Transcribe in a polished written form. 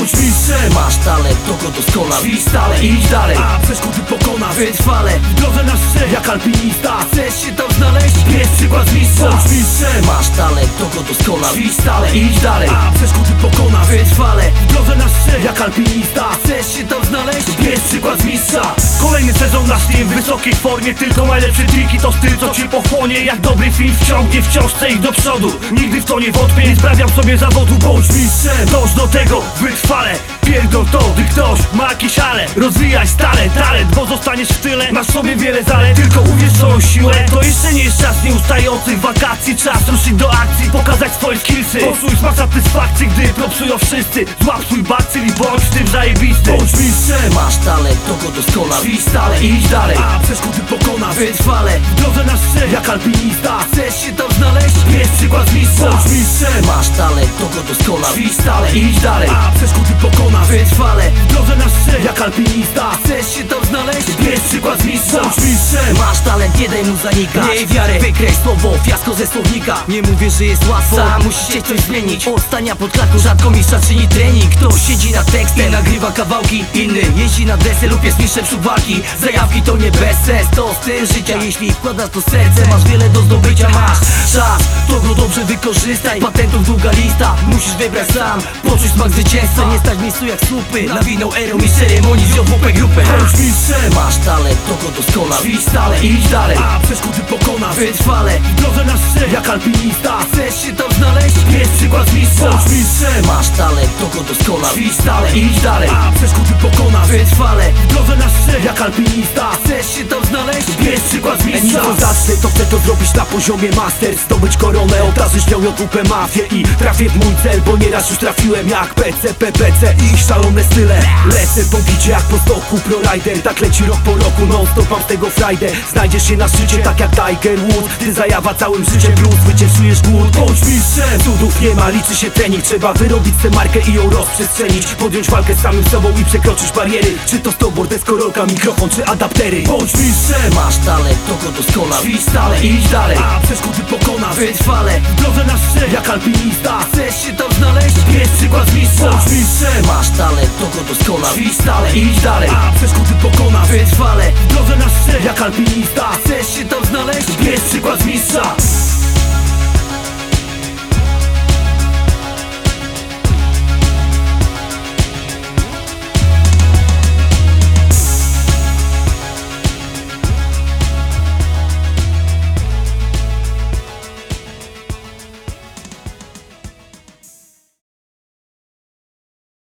Bądź mistrzem, masz talent, to go doskonal. Ćwicz stale, idź dalej, a przeszkody pokonasz. Wytrwale, w drodze na szczyt, jak alpinista. Chcesz się tam znaleźć? Bierz przykład z mistrza. Bądź mistrzem, masz talent, to go doskonal. Ćwicz stale, idź dalej, a przeszkody pokonasz. Wytrwale, w drodze na szczyt, jak alpinista. Chcesz się tam znaleźć? Bierz przykład z mistrza. Kolejny sezon na Steam w wysokiej formie. Tylko najlepsze triki to styl, co cię pochłonie. Jak dobry film wciągnie, wciąż chcę iść do przodu. Nigdy w to nie wątpię, nie sprawiam sobie zawodu. Bądź mistrzem, dąż do tego, wytrwale. Pierdol to, gdy ktoś ma jakiś ale. Rozwijaj stale talent, bo zostaniesz w tyle. Masz w sobie wiele zalet, tylko uwierz w swoją siłę. To jeszcze nie jest czas nieustających wakacji. Czas ruszyć do akcji, pokazać swoje skillsy. Poczuj smak satysfakcji, gdy propsują wszyscy. Złap swój bakcyl i bądź w tym zajebisty. Bądź mistrzem, masz talent, to go doskonal. Ćwicz stale, idź dalej, a przeszkody pokonasz. Wytrwale, w drodze na szczyt, jak alpinista. Chcesz się tam znaleźć? Bierz przykład z mistrza. Bądź mistrzem, masz talent, to go doskonal. Ćwicz stale, idź dalej, a przeszkody pokonasz. Wytrwale, w drodze na szczyt, jak alpinista. Chcesz się tam znaleźć? Bierz przykład z mistrza. Bądź mistrzem, masz talent, nie daj mu zanikać. Miej wiarę, wykreś słowo, fiasko ze słownika. Nie mówię, że jest łatwo, sam musisz się coś zmienić. Od stania pod klatką rzadko mistrza czyni trening. Ktoś siedzi nad tekstem, nagrywa kawałki. Inny jeździ na desy lub jest mistrzem sztuk walki. Zajawki to nie bezsens, to styl życia. Jeśli wkładasz to serce, masz wiele do zdobycia. Masz czas, to go dobrze wykorzystaj. Patentów długa lista, musisz wybrać sam. Poczuć smak zwycięstwa, nie stać w miejscu jak słupy. Nawinął erą i ceremonii z JWP grupę. Bądź mistrzem, masz talent, to go doskonal. Ćwicz stale, idź dalej, a przeszkody pokonasz. Wytrwale, w drodze na szczyt, jak alpinista. Chcesz się tam znaleźć? Bierz przykład z mistrza. Bądź mistrzem, masz talent, to go doskonal. Ćwicz stale, idź dalej, a przeszkody pokonasz. Wytrwale, w drodze na szczyt, jak alpinista. Chcesz się tam znaleźć? Bierz przykład z mistrza. Nim zacznę, to chcę to zrobić na poziomie master. Zdobyć koronę, obrazyć nią JWP mafię. I trafię w mój cel, bo nieraz już trafiłem jak PC, PPC i ich szalone style. Lecę po bicie jak po stoku ProRider. Tak leci rok po roku, non stop mam z tego frajdę. Znajdziesz się na szczycie tak jak Tiger Woods. Ty zajawa całym życiem plus, wycieszujesz głód. Bądź mistrzem, Cudów nie ma, liczy się trening. Trzeba wyrobić tę markę i ją rozprzestrzenić. Podjąć walkę z samym sobą i przekroczyć bariery. Czy to snowboard, deskorolka, mikrofon czy adaptery. bądź mistrzem, masz talent, to go doskonal. Ćwicz stale, idź dalej, a przeszkody pokonasz. Wytrwale, w drodze na szczyt, jak alpinista. Chcesz się tam znaleźć? Bierz przykład z mistrza. Bądź mistrzem, masz talent, to go doskonal. Ćwicz stale, idź dalej, a przeszkody pokonasz. Wytrwale, w drodze na szczyt, jak alpinista. Chcesz się tam znaleźć? Bierz przykład z mistrza.